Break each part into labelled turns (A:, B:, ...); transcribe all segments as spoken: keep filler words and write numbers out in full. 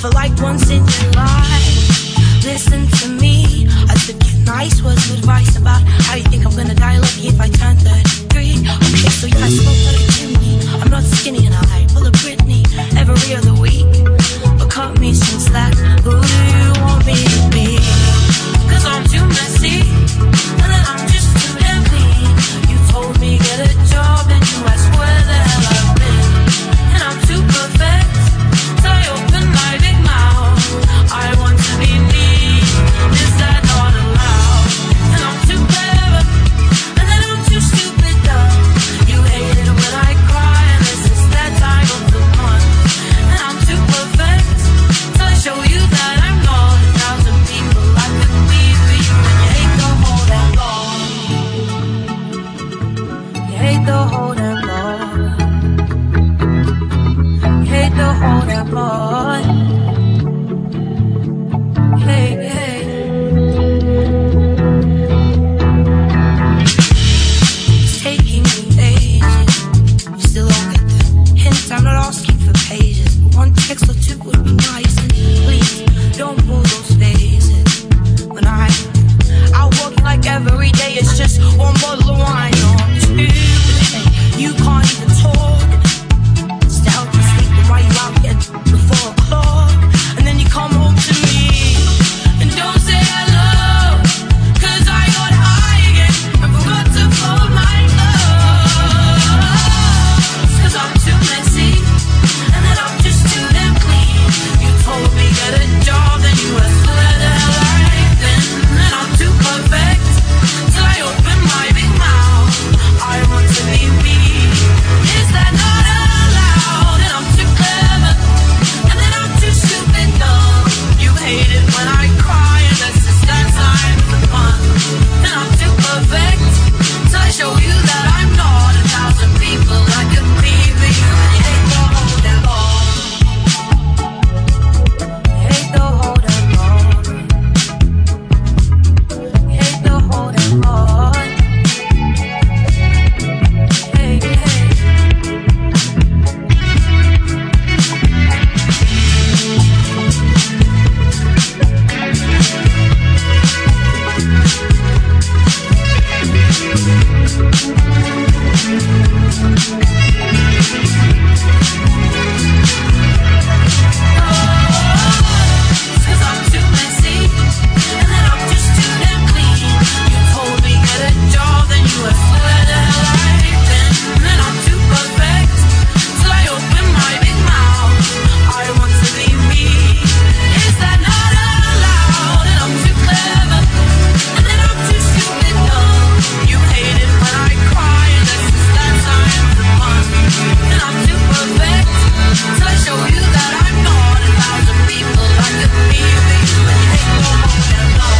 A: for like once in your life. Listen to me, I took your nice words of advice about how you think I'm gonna die lucky if I turn thirty-three. Okay, so yeah, I smoke like a chimney. I'm not skinny and I pull a Britney every other week. But cut me some slack, who do you want me to be? Cause I'm too messy, and then I'm just too damn clean. You told me get a job and you asked where the hell I've been. And I'm too perfect, so I open my big mouth. I want to be me, is that not allowed? And I'm too clever, and then I'm too stupid dumb. You hate it when I cry, and this is that time of the month. And I'm too perfect, so I show you that I'm not a thousand people I could be for you. And you hate the whole damn law. You hate the whole damn law. You hate the whole damn law. Hey, hey. It's taking me ages. You still don't get the hint. I'm not asking for pages, but one text or two would be nice. And please don't pull those phases. When I out walking like every day, it's just one bottle of wine or two. Hey, you can't even talk. It's to help you sleep, and why you out again before o'clock, and then you come home to me. And don't say hello, cause I got high again and forgot to fold my clothes. Cause I'm too messy, and then I'm just too damn clean. You told me get a job, then you asked where the hell I've been. And I'm too perfect, till I open my big mouth. I want to be me, is that not allowed? And I'm too clever, and then I'm too stupid dumb. You hate it when I cry, and that's just that time of the month. And I'm too perfect, so I show you that I'm not a thousand people I could be for you. And you hate the whole damn law. You hate the whole damn law. You hate the whole damn law. Hey, hey. Cause I'm too messy, and then I'm just too damn clean. You told me get a job, then you asked where the hell I've been. And I'm too perfect, till I open my big mouth. I want to be me, is that not allowed? And I'm too clever, and then I'm too stupid dumb. You hate it when I cry, and that's just that time of the month. And I'm too perfect, till I show you that I'm not a thousand people I could be for you. And you hate the whole damn law.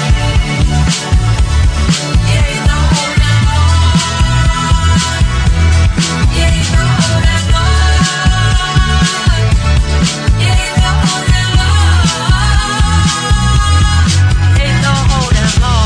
A: You hate the whole damn law. You hate the whole damn law. You hate the whole damn law. You hate the whole damn law.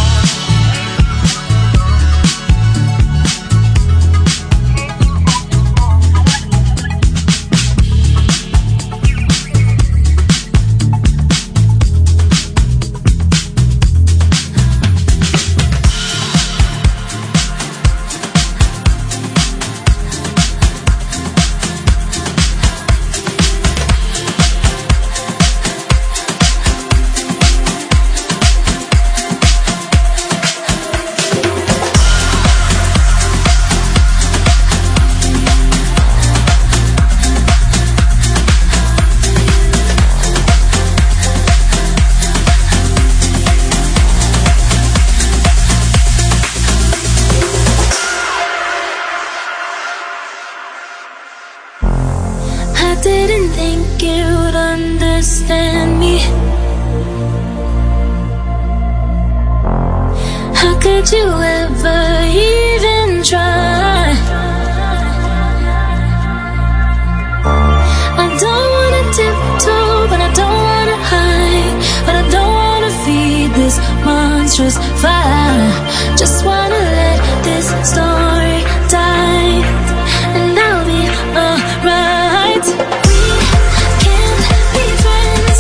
B: I didn't think you'd understand me. How could you ever even try? I don't wanna tiptoe, but I don't wanna hide. But I don't wanna feed this monstrous fire. Just wanna let this story die, and I'll be alright. We can't be friends.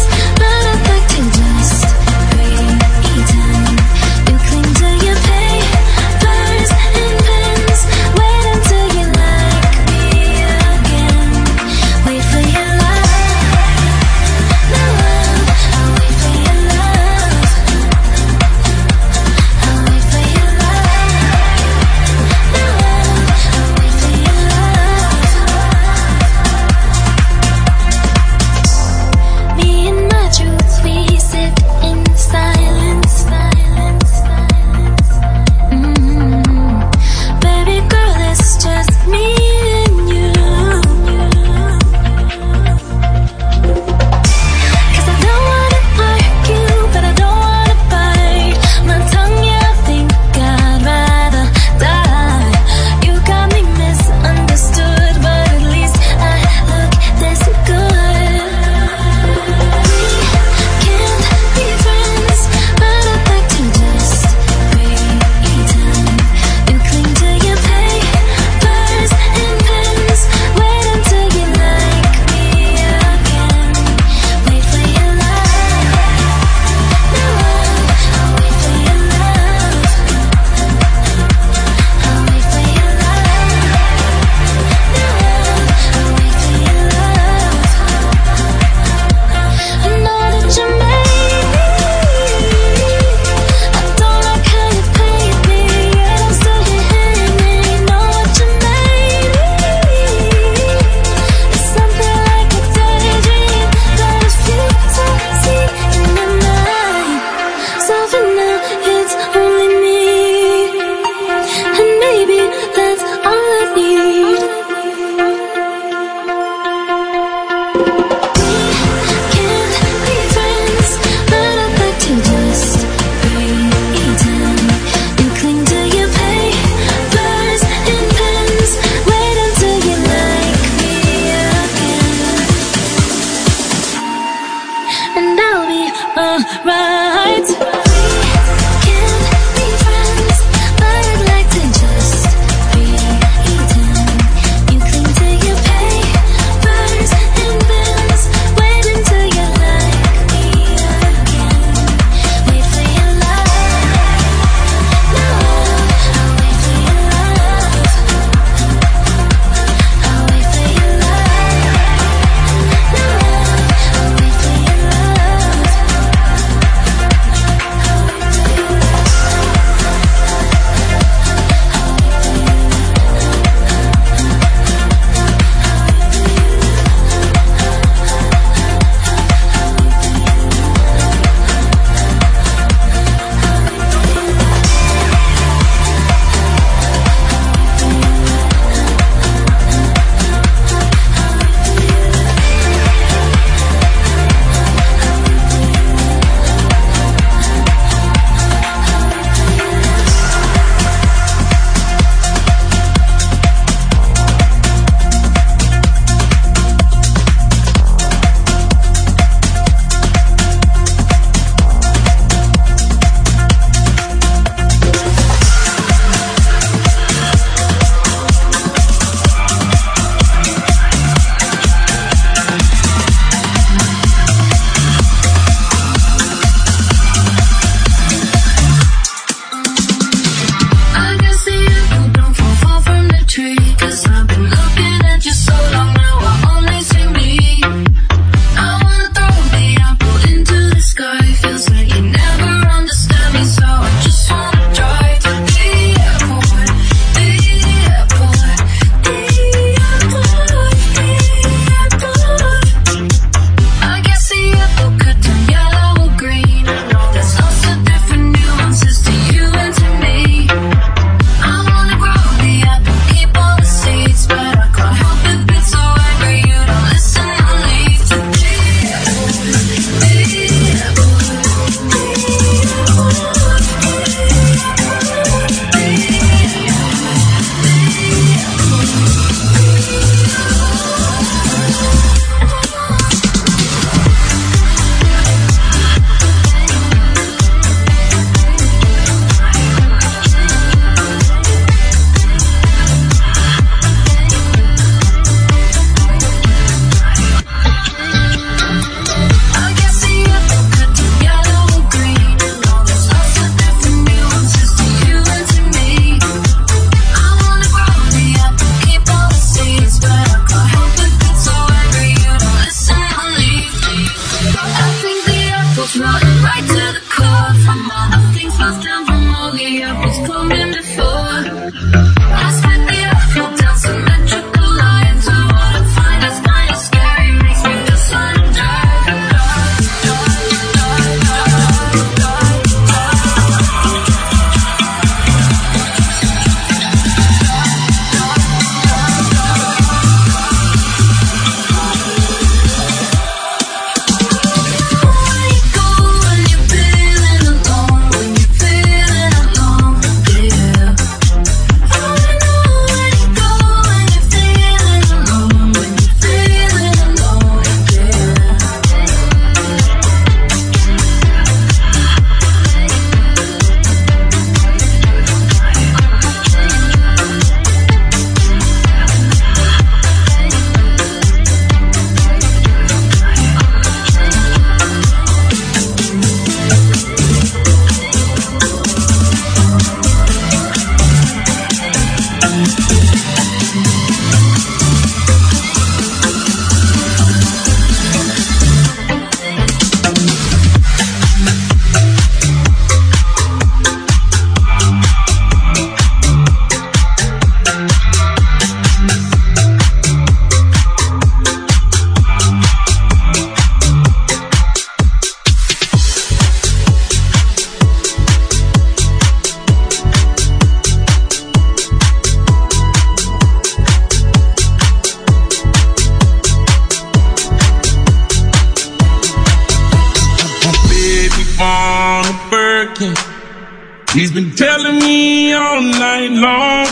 C: He's been telling me all night long.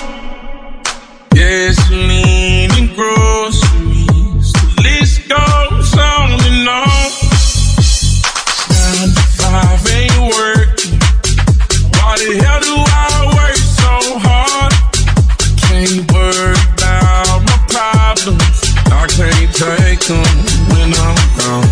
C: Gasoline and groceries, the list goes on and on. Nine to five ain't working. Why the hell do I work so hard? Can't worry about my problems. I can't take them when I'm gone.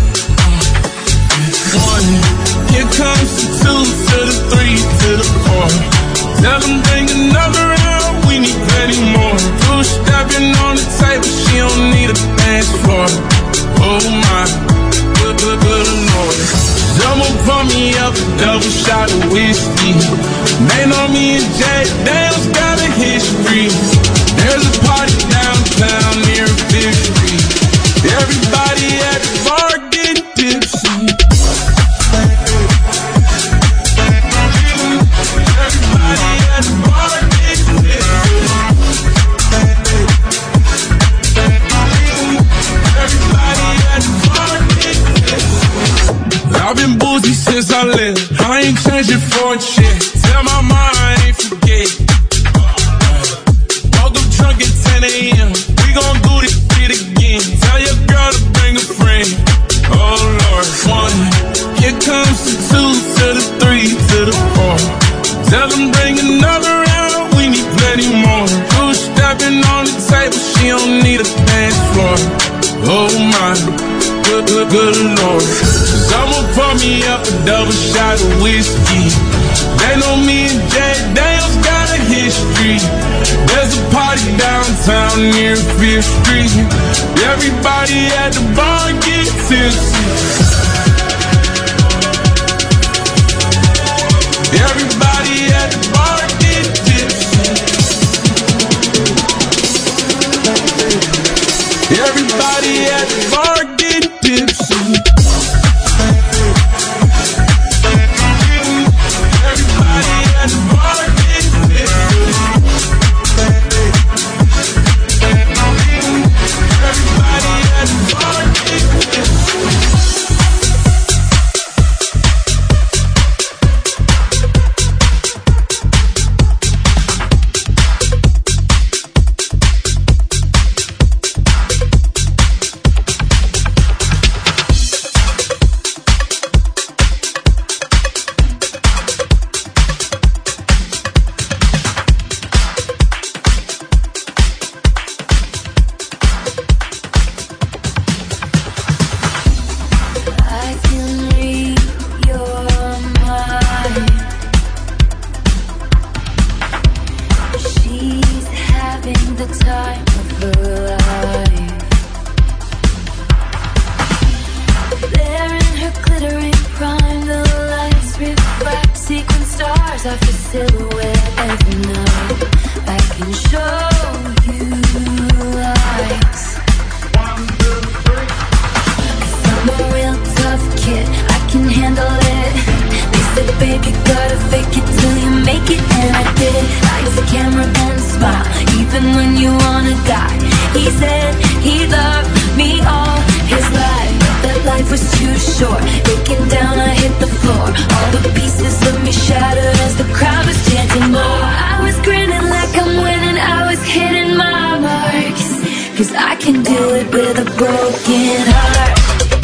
C: One, here comes the two to the three to the four. Tell them bring another round, we need plenty more. Two stepping on the table, she don't need a dance floor. Oh my, good, good, good Lord. Someone pour me up a double shot of whiskey. They know me and Jay Dale's got a history. There's a party downtown near Fifth Street. Everybody at the bar getting tipsy. I've been boozy since I left. I ain't changing for a check. Tell my mind I ain't forget. Woke up drunk at ten a.m. We gon' do this shit again. Tell your girl to bring a friend. Oh Lord, one. Here comes the two to the three to the four. Tell them bring another round. We need plenty more. Two stepping on the table. She don't need a dance floor. Oh my. Good, good, good Lord. Someone pour me up a double shot of whiskey. They know me and Jay Dale's got a history. There's a party downtown near Fifth Street. Everybody at the bar get tipsy. Everybody at the bar get tipsy. Everybody at the bar get tipsy.
B: Stars off your silhouette every night. I can show you lights. Cause I'm a real tough kid, I can handle it. They said, baby, gotta fake it till you make it, and I did. Lights, camera, and smile, even when you wanna die. He said he loved me all his life, but that life was too short. Breaking down, I hit the floor. All the pieces of me shattered as the crowd was chanting more. I was grinning like I'm winning, I was hitting my marks. Cause I can do it with a broken heart.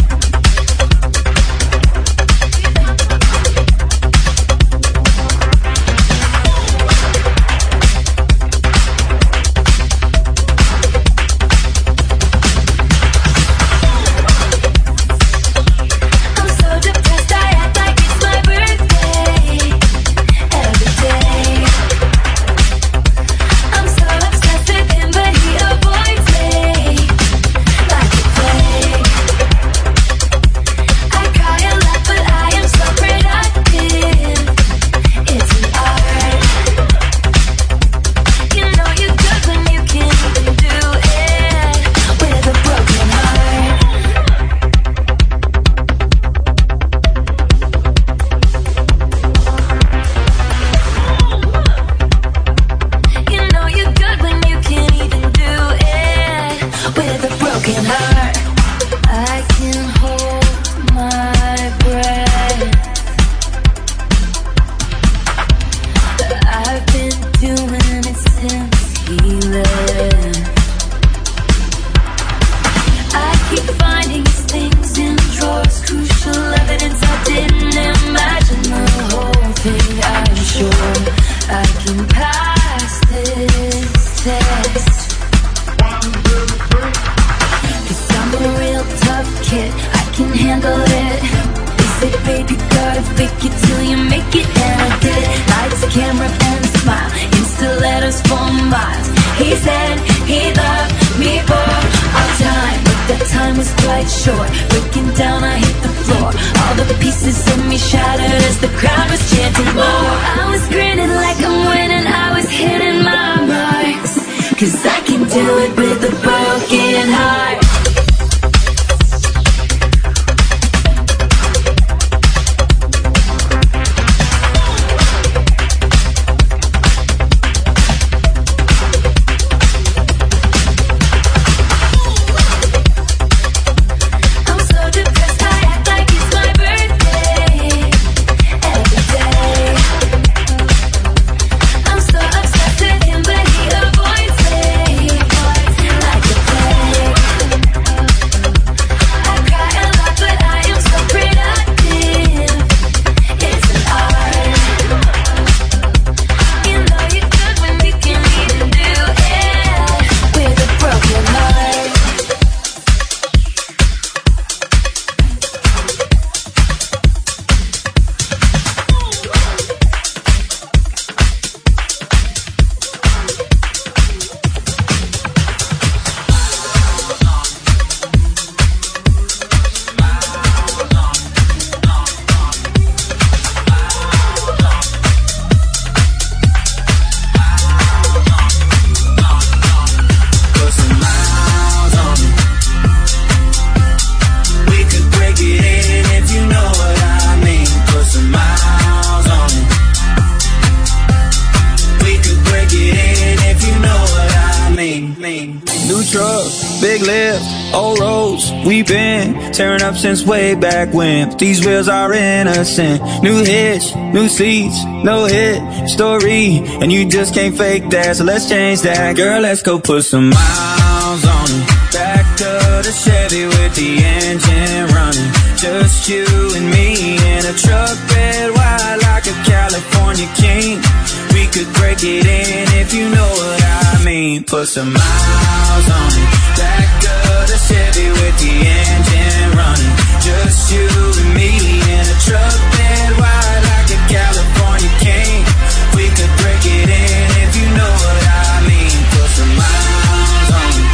D: Tearing up since way back when. These wheels are innocent. New hitch, new seats, no hit story, and you just can't fake that. So let's change that, girl. Let's go put some miles on it. Back to the Chevy with the engine running. Just you and me in a truck bed wide like a California king. We could break it in if you know what I mean. Put some miles on it. Back to the Chevy with the engine running. Just you and me in a truck bed wide like a California king. We could break it in if you know what I mean. Put some miles on it.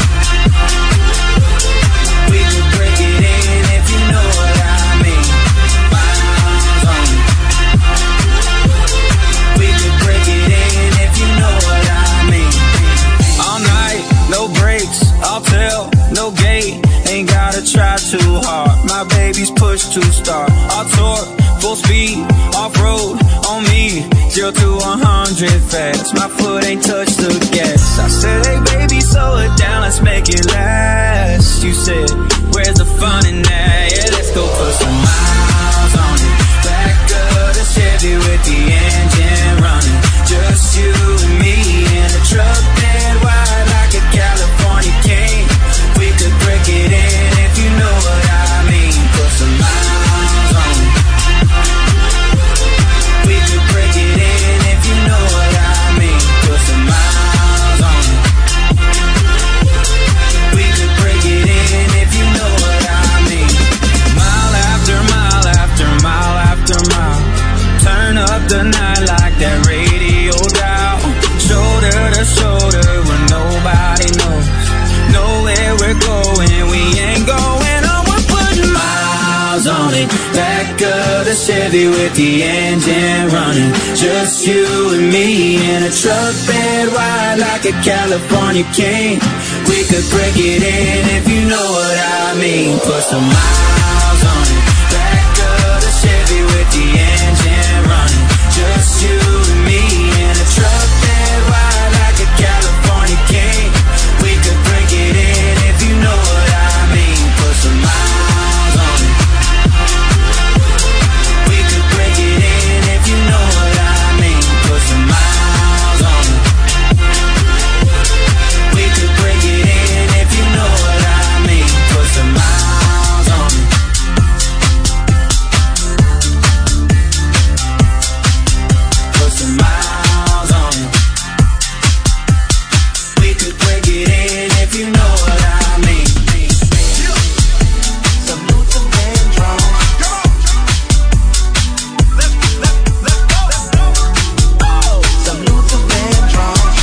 D: We could break it in if you know what I mean. Miles on it. We she's pushed to start. I'll torque, full speed, off-road, on me. Zero to one hundred fast, my foot ain't touched the gas. I said, hey baby, slow it down, let's make it last. You said, where's the fun in that? Yeah, let's go put some miles on it. Back of the Chevy with the engine running. Just you and me in a truck that wide like a California king. We could break it in if you know what I mean. Put some miles on it. We could break it in if you know what I mean. Put some miles on it. We could break it in if you know what I mean. Mile after mile after mile after mile. Turn up the night like that radio dial. Shoulder to shoulder when nobody knows. Nowhere we're going, we ain't going on. We're putting miles on it. Back of the Chevy with the engine running. Just you and me in a truck bed wide like a California king. We could break it in if you know what I mean. Put some miles on it. Back of the Chevy with the engine running. Just you and me in a truck bed wide like a California king. We could break it in if you know what I mean. Put some miles on it. We could break it in if you know what I mean. Put some miles on it. We could break it in if you know what I mean. Put some miles on it. Put some miles on it. We could break it in if you know what I mean. Some Luther Vandross. Some Luther Vandross.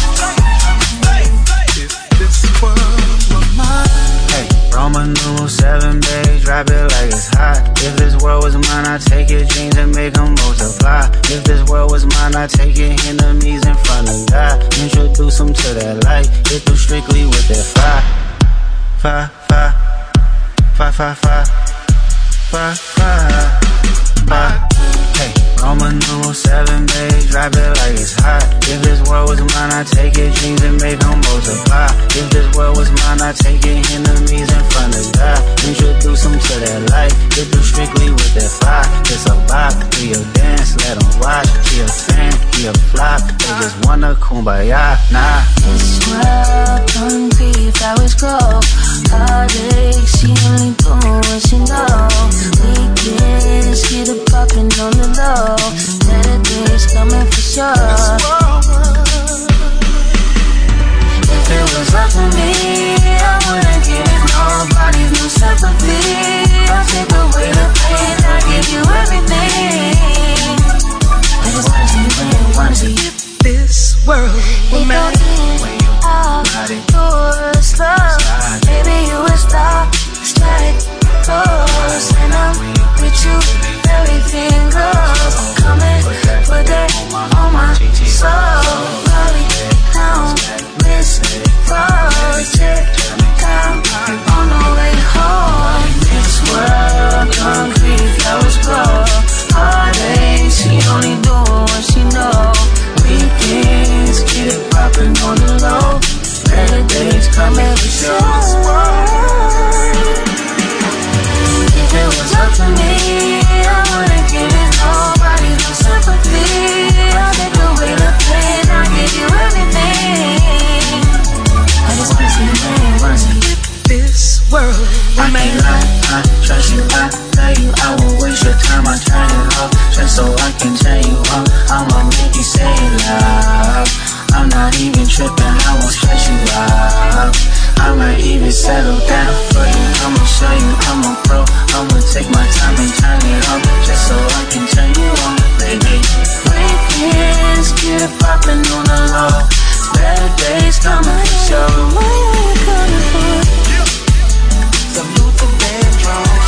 E: If this world were mine.
F: Hey, Roman numeral seven, babe, drop it like it's hot. If this world was mine, I'd take your dreams and make them multiply. If this world was mine, I'd take your enemies in front of God. Introduce them to that light, hit them strictly with that fire. Fire, fire, fire, fire, fire, fire, fire, fire. Hey, Roman numeral seven, babe, drop it like it's hot. If this world was mine, I'd take your dreams and make them multiply. If this world was mine, I'd take your enemies in front of God. Introduce them to that light, hit them strictly with that fire. It's a bop, we a dance, let them watch. He a fan, he a flop, they just wanna kumbaya, nah.
B: This world don't grieve, flowers grow. Heartache, she only do what she know. Weekends, get it poppin' on the low. Better days coming for sure. If it was up to me, I wouldn't give it nobody, no sympathy. I'll take away the pain, I'll give you everything. I just wanna see you win, wanna see you.
E: This world were mine.
B: Out for slow. Baby, you a star, slide close. And I'm with you, everything goes. Come and put that on my soul. Rolling down, wrist froze. Check down on the way home. This world concrete, flowers grow. Heartache, she only do what she know. Weekends, get it poppin' on the low. Better days come every show. If it was up to me, I wouldn't give it nobody, no sympathy. I'll take away the pain, I'll give you everything. I just wanna see you win, wanna see you.
E: This world were
F: I
E: mine.
F: can't lie, I trust you, I tell you I won't waste your time, I turn it off just so I can turn you on. I'ma make you say love. I'm not even tripping, I won't stress you out. I might even settle down for you. I'ma show you I'm a pro. I'ma take my time and turn it on just so I can turn you on, baby.
B: Weekends, get it poppin' on the low. Better days coming for sure. Where you coming from?
E: Some Luther Vandross.